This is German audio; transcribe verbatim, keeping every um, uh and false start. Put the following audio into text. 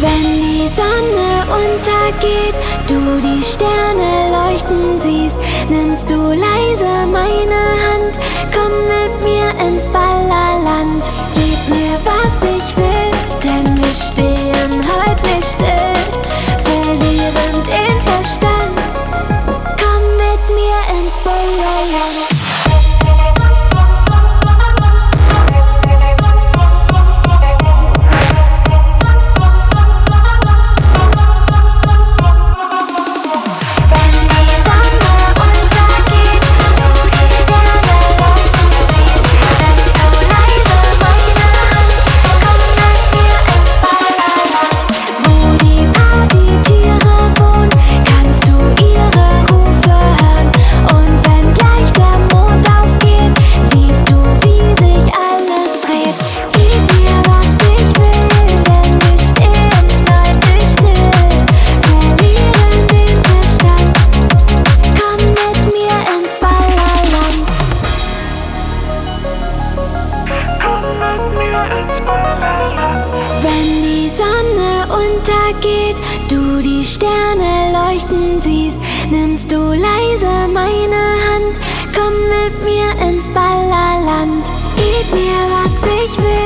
Wenn die Sonne untergeht, du die Sterne leuchten siehst, nimmst du leise meine Hand, komm mit mir ins Ballerland. Gib mir, was ich will, denn wir stehen heute nicht still, verlieren den Verstand. Komm mit mir ins Ballerland. Wenn die Sonne untergeht, du die Sterne leuchten siehst, nimmst du leise meine Hand, komm mit mir ins Ballerland. Gib mir, was ich will.